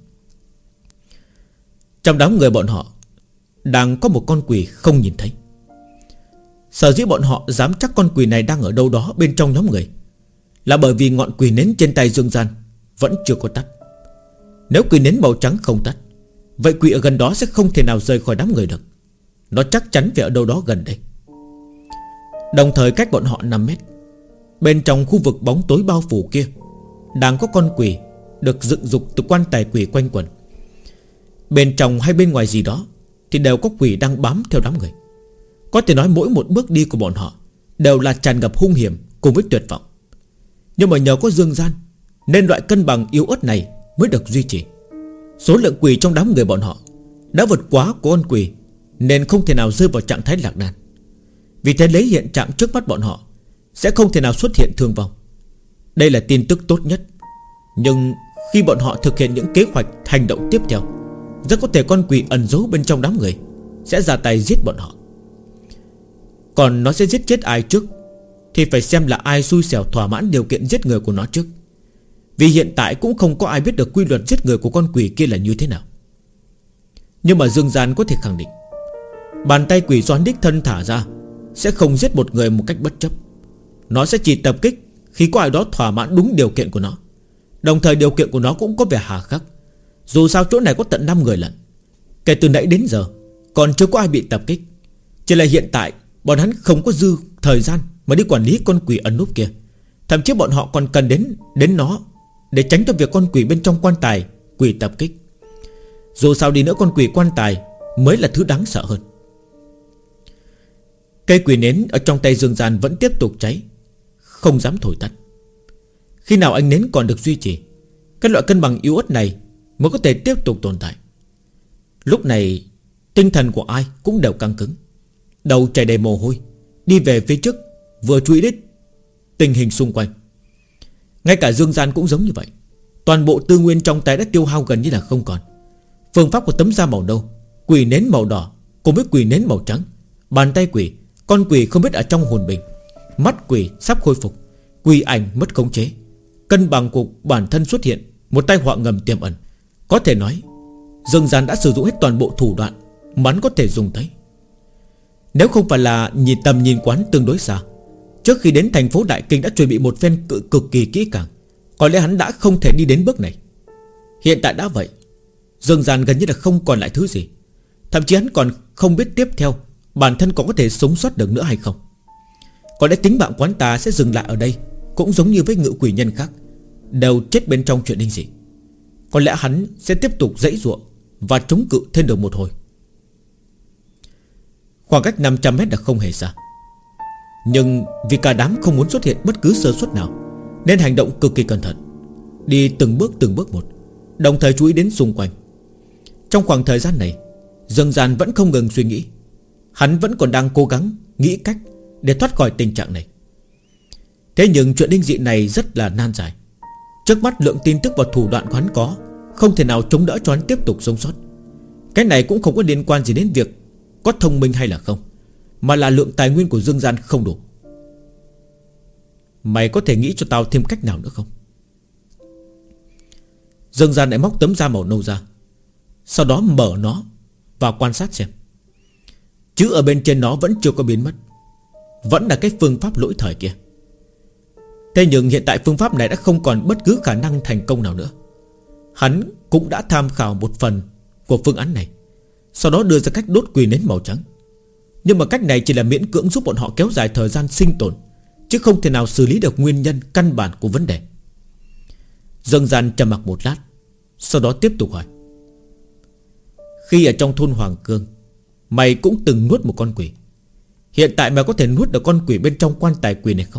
Trong đám người bọn họ đang có một con quỷ không nhìn thấy. Sở dĩ bọn họ dám chắc con quỷ này đang ở đâu đó bên trong nhóm người là bởi vì ngọn quỷ nến trên tay Dương Gian vẫn chưa có tắt. Nếu quỷ nến màu trắng không tắt, vậy quỷ ở gần đó sẽ không thể nào rời khỏi đám người được. Nó chắc chắn phải ở đâu đó gần đây. Đồng thời cách bọn họ 5 mét, bên trong khu vực bóng tối bao phủ kia, đang có con quỷ được dựng dục từ quan tài quỷ quanh quẩn. Bên trong hay bên ngoài gì đó thì đều có quỷ đang bám theo đám người. Có thể nói mỗi một bước đi của bọn họ đều là tràn ngập hung hiểm cùng với tuyệt vọng. Nhưng mà nhờ có Dương Gian nên loại cân bằng yếu ớt này mới được duy trì. Số lượng quỷ trong đám người bọn họ đã vượt quá của con quỷ, nên không thể nào rơi vào trạng thái lạc đàn. Vì thế lấy hiện trạng trước mắt bọn họ sẽ không thể nào xuất hiện thương vong. Đây là tin tức tốt nhất. Nhưng khi bọn họ thực hiện những kế hoạch hành động tiếp theo, rất có thể con quỷ ẩn giấu bên trong đám người sẽ ra tay giết bọn họ. Còn nó sẽ giết chết ai trước thì phải xem là ai xui xẻo thỏa mãn điều kiện giết người của nó trước. Vì hiện tại cũng không có ai biết được quy luật giết người của con quỷ kia là như thế nào. Nhưng mà Dương Gian có thể khẳng định bàn tay quỷ doán đích thân thả ra sẽ không giết một người một cách bất chấp. Nó sẽ chỉ tập kích khi có ai đó thỏa mãn đúng điều kiện của nó. Đồng thời điều kiện của nó cũng có vẻ hà khắc. Dù sao chỗ này có tận 5 người lận. Kể từ nãy đến giờ còn chưa có ai bị tập kích. Chỉ là hiện tại bọn hắn không có dư thời gian mà đi quản lý con quỷ ẩn núp kia. Thậm chí bọn họ còn cần đến nó để tránh cho việc con quỷ bên trong quan tài quỷ tập kích. Dù sao đi nữa con quỷ quan tài mới là thứ đáng sợ hơn. Cây quỷ nến ở trong tay Dương Gian vẫn tiếp tục cháy, không dám thổi tắt. Khi nào ánh nến còn được duy trì, cái loại cân bằng yếu ớt này mới có thể tiếp tục tồn tại. Lúc này tinh thần của ai cũng đều căng cứng, đầu chảy đầy mồ hôi, đi về phía trước, vừa chú ý đến tình hình xung quanh. Ngay cả Dương Gian cũng giống như vậy. Toàn bộ tư nguyên trong tay đã tiêu hao gần như là không còn. Phương pháp của tấm da màu nâu, quỷ nến màu đỏ cùng với quỷ nến màu trắng, bàn tay quỷ, con quỷ không biết ở trong hồn bình, mắt quỷ sắp khôi phục, quỷ ảnh mất khống chế, cân bằng của bản thân xuất hiện một tai họa ngầm tiềm ẩn. Có thể nói Dương Gian đã sử dụng hết toàn bộ thủ đoạn mà hắn có thể dùng tới. Nếu không phải là tầm nhìn quán tương đối xa, trước khi đến thành phố Đại Kinh đã chuẩn bị một phen cực kỳ kỹ càng, có lẽ hắn đã không thể đi đến bước này. Hiện tại đã vậy, Dương Gian gần như là không còn lại thứ gì. Thậm chí hắn còn không biết tiếp theo bản thân còn có thể sống sót được nữa hay không. Có lẽ tính mạng quán ta sẽ dừng lại ở đây, cũng giống như với ngự quỷ nhân khác, đều chết bên trong chuyện linh dị. Có lẽ hắn sẽ tiếp tục giãy giụa và chống cự thêm được một hồi. Khoảng cách 500 mét là không hề xa, nhưng vì cả đám không muốn xuất hiện bất cứ sơ suất nào nên hành động cực kỳ cẩn thận, đi từng bước một, đồng thời chú ý đến xung quanh. Trong khoảng thời gian này, Dương Gian vẫn không ngừng suy nghĩ. Hắn vẫn còn đang cố gắng nghĩ cách để thoát khỏi tình trạng này. Thế nhưng chuyện linh dị này rất là nan giải. Trước mắt lượng tin tức và thủ đoạn của hắn có không thể nào chống đỡ cho hắn tiếp tục sống sót. Cái này cũng không có liên quan gì đến việc có thông minh hay là không, mà là lượng tài nguyên của Dương Gian không đủ. Mày có thể nghĩ cho tao thêm cách nào nữa không? Dương Gian lại móc tấm da màu nâu ra, sau đó mở nó và quan sát xem. Chữ ở bên trên nó vẫn chưa có biến mất, vẫn là cái phương pháp lỗi thời kia. Thế nhưng hiện tại phương pháp này đã không còn bất cứ khả năng thành công nào nữa. Hắn cũng đã tham khảo một phần của phương án này, sau đó đưa ra cách đốt quỷ nến màu trắng. Nhưng mà cách này chỉ là miễn cưỡng giúp bọn họ kéo dài thời gian sinh tồn, chứ không thể nào xử lý được nguyên nhân căn bản của vấn đề. Dương Gian trầm mặc một lát, sau đó tiếp tục hỏi. Khi ở trong thôn Hoàng Cương, mày cũng từng nuốt một con quỷ. Hiện tại mày có thể nuốt được con quỷ bên trong quan tài quỷ này không?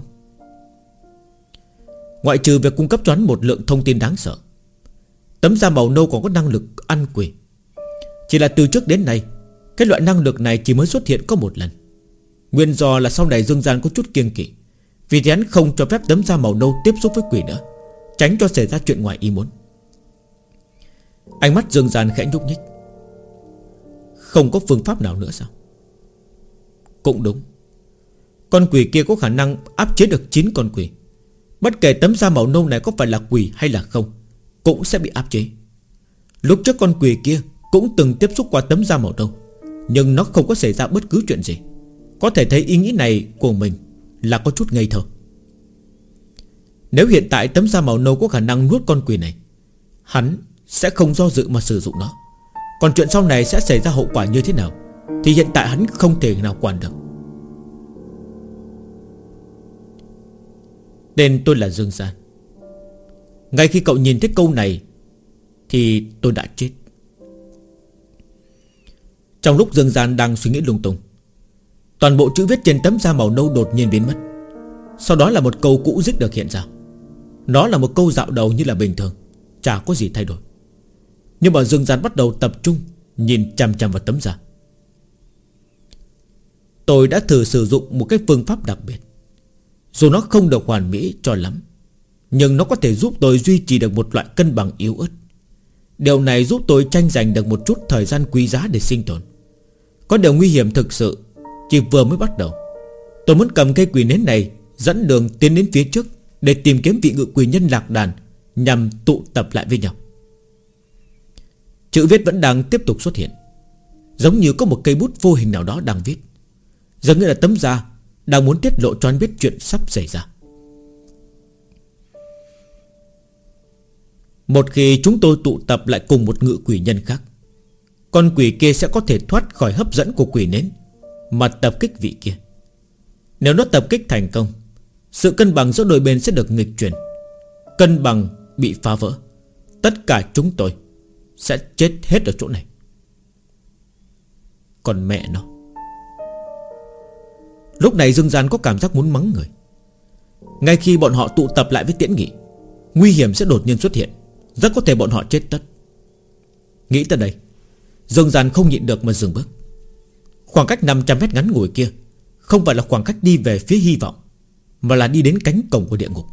Ngoại trừ việc cung cấp cho hắn một lượng thông tin đáng sợ, tấm da màu nâu còn có năng lực ăn quỷ. Chỉ là từ trước đến nay, cái loại năng lực này chỉ mới xuất hiện có một lần. Nguyên do là sau này Dương Gian có chút kiêng kỵ, vì thế hắn không cho phép tấm da màu nâu tiếp xúc với quỷ nữa, tránh cho xảy ra chuyện ngoài ý muốn. Ánh mắt Dương Gian khẽ nhúc nhích. Không có phương pháp nào nữa sao? Cũng đúng. Con quỷ kia có khả năng áp chế được 9 con quỷ. Bất kể tấm da màu nâu này có phải là quỷ hay là không, cũng sẽ bị áp chế. Lúc trước con quỷ kia cũng từng tiếp xúc qua tấm da màu nâu, nhưng nó không có xảy ra bất cứ chuyện gì. Có thể thấy ý nghĩ này của mình là có chút ngây thơ. Nếu hiện tại tấm da màu nâu có khả năng nuốt con quỷ này, hắn sẽ không do dự mà sử dụng nó. Còn chuyện sau này sẽ xảy ra hậu quả như thế nào thì hiện tại hắn không thể nào quản được. Tên tôi là Dương Gian. Ngay khi cậu nhìn thấy câu này thì tôi đã chết. Trong lúc Dương Gian đang suy nghĩ lung tung, toàn bộ chữ viết trên tấm da màu nâu đột nhiên biến mất. Sau đó là một câu cũ rích được hiện ra. Nó là một câu dạo đầu như là bình thường, chả có gì thay đổi. Nhưng mà Dương Gian bắt đầu tập trung nhìn chằm chằm vào tấm da. Tôi đã thử sử dụng một cái phương pháp đặc biệt. Dù nó không được hoàn mỹ cho lắm, nhưng nó có thể giúp tôi duy trì được một loại cân bằng yếu ớt. Điều này giúp tôi tranh giành được một chút thời gian quý giá để sinh tồn. Có điều nguy hiểm thực sự chỉ vừa mới bắt đầu. Tôi muốn cầm cây quỷ nến này dẫn đường tiến đến phía trước để tìm kiếm vị ngự quỷ nhân lạc đàn, nhằm tụ tập lại với nhau. Chữ viết vẫn đang tiếp tục xuất hiện, giống như có một cây bút vô hình nào đó đang viết. Dường như là tấm da đang muốn tiết lộ cho anh biết chuyện sắp xảy ra. Một khi chúng tôi tụ tập lại cùng một ngự quỷ nhân khác, con quỷ kia sẽ có thể thoát khỏi hấp dẫn của quỷ nến mà tập kích vị kia. Nếu nó tập kích thành công, sự cân bằng giữa đôi bên sẽ được nghịch chuyển. Cân bằng bị phá vỡ, tất cả chúng tôi sẽ chết hết ở chỗ này. Còn mẹ nó. Lúc này Dương Gian có cảm giác muốn mắng người. Ngay khi bọn họ tụ tập lại với Tiễn Nghị, nguy hiểm sẽ đột nhiên xuất hiện, rất có thể bọn họ chết tất. Nghĩ tới đây, Dương Gian không nhịn được mà dừng bước. Khoảng cách 500 mét ngắn ngủi kia không phải là khoảng cách đi về phía hy vọng, mà là đi đến cánh cổng của địa ngục.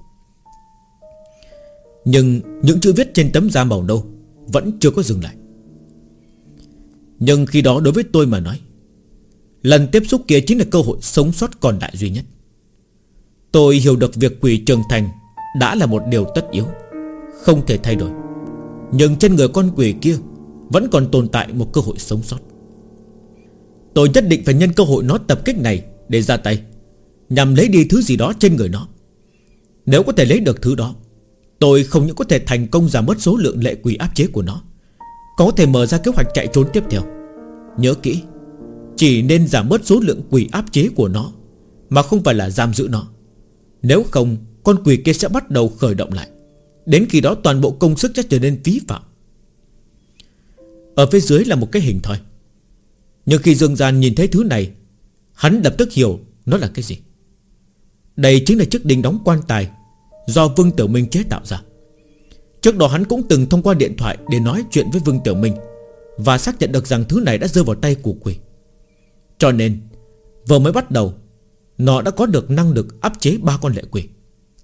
Nhưng những chữ viết trên tấm da màu nâu vẫn chưa có dừng lại. Nhưng khi đó đối với tôi mà nói, lần tiếp xúc kia chính là cơ hội sống sót còn lại duy nhất. Tôi hiểu được việc quỷ trưởng thành đã là một điều tất yếu, không thể thay đổi. Nhưng trên người con quỷ kia vẫn còn tồn tại một cơ hội sống sót. Tôi nhất định phải nhân cơ hội nó tập kích này để ra tay, nhằm lấy đi thứ gì đó trên người nó. Nếu có thể lấy được thứ đó, tôi không những có thể thành công giảm bớt số lượng lệ quỷ áp chế của nó, có thể mở ra kế hoạch chạy trốn tiếp theo. Nhớ kỹ, chỉ nên giảm bớt số lượng quỷ áp chế của nó, mà không phải là giam giữ nó. Nếu không, con quỷ kia sẽ bắt đầu khởi động lại. Đến khi đó toàn bộ công sức sẽ trở nên phí phạm. Ở phía dưới là một cái hình thoi. Nhưng khi Dương Gian nhìn thấy thứ này, hắn lập tức hiểu nó là cái gì. Đây chính là chiếc đinh đóng quan tài do Vương Tiểu Minh chế tạo ra. Trước đó hắn cũng từng thông qua điện thoại để nói chuyện với Vương Tiểu Minh, và xác nhận được rằng thứ này đã rơi vào tay của quỷ. Cho nên vừa mới bắt đầu, nó đã có được năng lực áp chế 3 con lệ quỷ,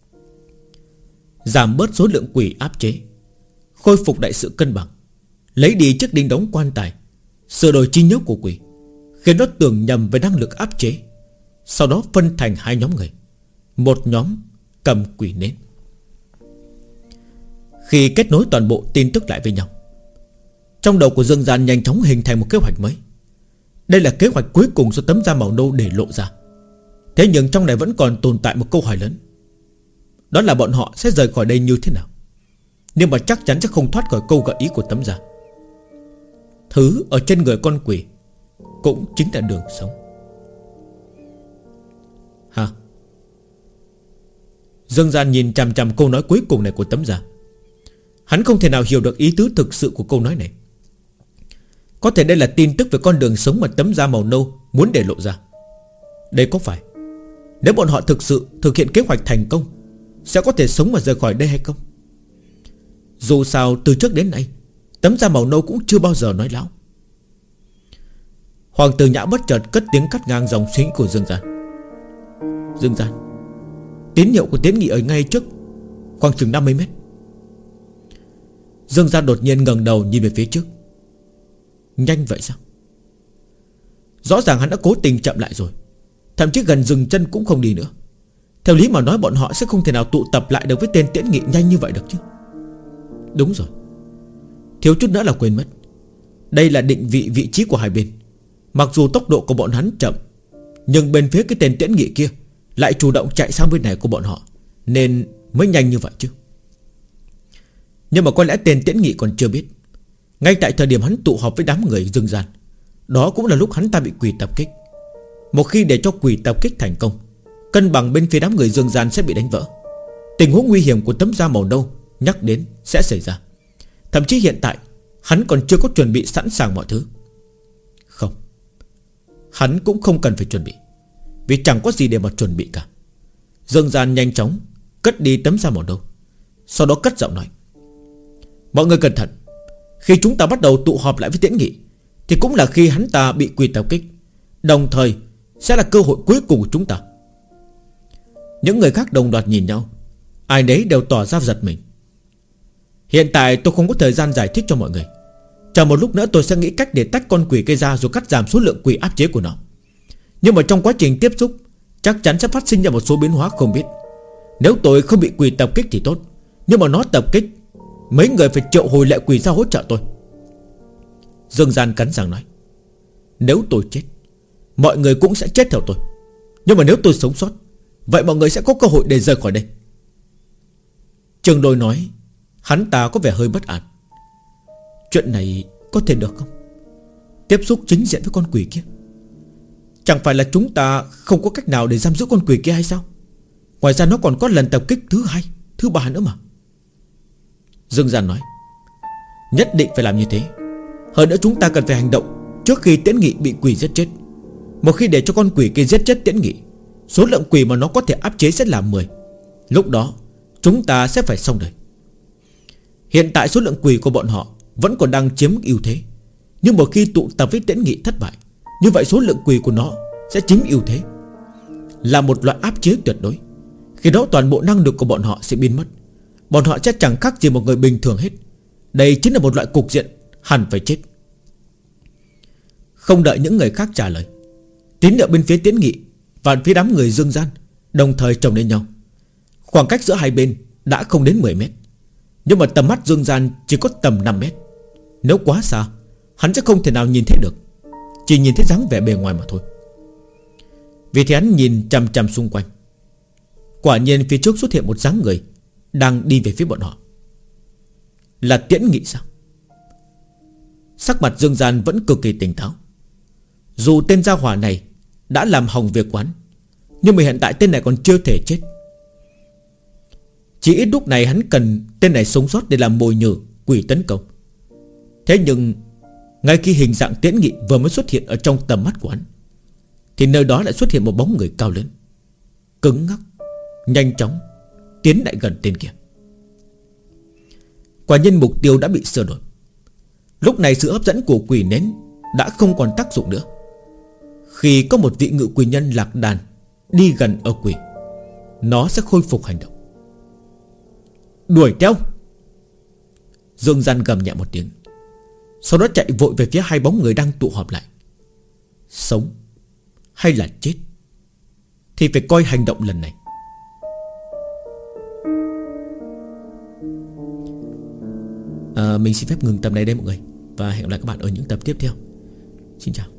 giảm bớt số lượng quỷ áp chế, khôi phục đại sự cân bằng, lấy đi chiếc đinh đóng quan tài, sửa đổi trí nhớ của quỷ, khiến nó tưởng nhầm về năng lực áp chế. Sau đó phân thành 2 nhóm người. Một nhóm cầm quỷ nến. Khi kết nối toàn bộ tin tức lại với nhau, trong đầu của Dương Gian nhanh chóng hình thành một kế hoạch mới. Đây là kế hoạch cuối cùng do tấm da màu nâu để lộ ra. Thế nhưng trong này vẫn còn tồn tại một câu hỏi lớn. Đó là bọn họ sẽ rời khỏi đây như thế nào? Nhưng mà chắc chắn sẽ không thoát khỏi câu gợi ý của tấm da. Thứ ở trên người con quỷ cũng chính là đường sống. Hả? Dương Gian nhìn chằm chằm câu nói cuối cùng này của tấm da. Hắn không thể nào hiểu được ý tứ thực sự của câu nói này. Có thể đây là tin tức về con đường sống mà tấm da màu nâu muốn để lộ ra. Đây có phải, nếu bọn họ thực sự thực hiện kế hoạch thành công, sẽ có thể sống mà rời khỏi đây hay không? Dù sao từ trước đến nay, tấm da màu nâu cũng chưa bao giờ nói láo. Hoàng Tử Nhã bất chợt cất tiếng cắt ngang dòng suy nghĩ của Dương Gian. Dương Gian, tín hiệu của Tiến Nghị ở ngay trước, khoảng chừng 50 mét. Dương Gian đột nhiên ngẩng đầu nhìn về phía trước. Nhanh vậy sao? Rõ ràng hắn đã cố tình chậm lại rồi, thậm chí gần dừng chân cũng không đi nữa. Theo lý mà nói bọn họ sẽ không thể nào tụ tập lại được với tên Tiễn Nghị nhanh như vậy được chứ. Đúng rồi, thiếu chút nữa là quên mất. Đây là định vị vị trí của hai bên. Mặc dù tốc độ của bọn hắn chậm, nhưng bên phía cái tên Tiễn Nghị kia lại chủ động chạy sang bên này của bọn họ, nên mới nhanh như vậy chứ. Nhưng mà có lẽ tên Tiễn Nghị còn chưa biết, ngay tại thời điểm hắn tụ họp với đám người Dương Gian, đó cũng là lúc hắn ta bị quỷ tập kích. Một khi để cho quỷ tập kích thành công, cân bằng bên phía đám người Dương Gian sẽ bị đánh vỡ. Tình huống nguy hiểm của tấm da màu nâu nhắc đến sẽ xảy ra. Thậm chí hiện tại hắn còn chưa có chuẩn bị sẵn sàng mọi thứ. Không, hắn cũng không cần phải chuẩn bị, vì chẳng có gì để mà chuẩn bị cả. Dương Gian nhanh chóng cất đi tấm da màu nâu, sau đó cất giọng nói: mọi người cẩn thận, khi chúng ta bắt đầu tụ họp lại với Tiễn Nghị thì cũng là khi hắn ta bị quỷ tập kích, đồng thời sẽ là cơ hội cuối cùng của chúng ta. Những người khác đồng loạt nhìn nhau, ai nấy đều tỏ ra giật mình. Hiện tại tôi không có thời gian giải thích cho mọi người. Chờ một lúc nữa tôi sẽ nghĩ cách để tách con quỷ kia ra, rồi cắt giảm số lượng quỷ áp chế của nó. Nhưng mà trong quá trình tiếp xúc, chắc chắn sẽ phát sinh ra một số biến hóa không biết. Nếu tôi không bị quỷ tập kích thì tốt, nhưng mà nó tập kích, mấy người phải triệu hồi lệ quỷ ra hỗ trợ tôi. Dương Gian cắn răng nói: nếu tôi chết, mọi người cũng sẽ chết theo tôi. Nhưng mà nếu tôi sống sót, vậy mọi người sẽ có cơ hội để rời khỏi đây. Trường Đôi nói, hắn ta có vẻ hơi bất an. Chuyện này có thể được không? Tiếp xúc chính diện với con quỷ kia, chẳng phải là chúng ta không có cách nào để giam giữ con quỷ kia hay sao? Ngoài ra nó còn có lần tập kích thứ 2, thứ 3 nữa mà. Dương Gian nói: nhất định phải làm như thế. Hơn nữa chúng ta cần phải hành động trước khi Tiễn Nghị bị quỷ giết chết. Một khi để cho con quỷ kia giết chết Tiễn Nghị, số lượng quỷ mà nó có thể áp chế sẽ là 10. Lúc đó chúng ta sẽ phải xong đời. Hiện tại số lượng quỷ của bọn họ vẫn còn đang chiếm ưu thế, nhưng một khi tụ tập với Tiễn Nghị thất bại, như vậy số lượng quỷ của nó sẽ chiếm ưu thế, là một loại áp chế tuyệt đối. Khi đó toàn bộ năng lực của bọn họ sẽ biến mất. Bọn họ sẽ chẳng khác gì một người bình thường hết. Đây chính là một loại cục diện hẳn phải chết. Không đợi những người khác trả lời, tín hiệu bên phía Tiễn Nghị và phía đám người Dương Gian đồng thời chồng lên nhau. Khoảng cách giữa hai bên đã không đến 10 mét, nhưng mà tầm mắt Dương Gian chỉ có tầm 5 mét. Nếu quá xa, hắn sẽ không thể nào nhìn thấy được, chỉ nhìn thấy dáng vẻ bề ngoài mà thôi. Vì thế hắn nhìn chằm chằm xung quanh. Quả nhiên phía trước xuất hiện một dáng người đang đi về phía bọn họ. Là Tiễn Nghị sao? Sắc mặt Dương Gian vẫn cực kỳ tỉnh táo. Dù tên gia hỏa này đã làm hỏng việc quán, nhưng mà hiện tại tên này còn chưa thể chết. Chỉ ít lúc này hắn cần tên này sống sót để làm mồi nhử quỷ tấn công. Thế nhưng Ngay khi hình dạng Tiễn Nghị vừa mới xuất hiện ở trong tầm mắt của hắn, thì nơi đó lại xuất hiện một bóng người cao lớn, cứng ngắc, nhanh chóng tiến lại gần tên kia. Quả nhiên mục tiêu đã bị sửa đổi. Lúc này sự hấp dẫn của quỷ nến đã không còn tác dụng nữa. Khi có một vị ngự quỷ nhân lạc đàn đi gần ở quỷ, nó sẽ khôi phục hành động. Đuổi theo. Dương Gian gầm nhẹ một tiếng, sau đó chạy vội về phía hai bóng người đang tụ họp lại. Sống hay là chết thì phải coi hành động lần này. Mình xin phép ngừng tập này đây mọi người, và hẹn gặp lại các bạn ở những tập tiếp theo. Xin chào.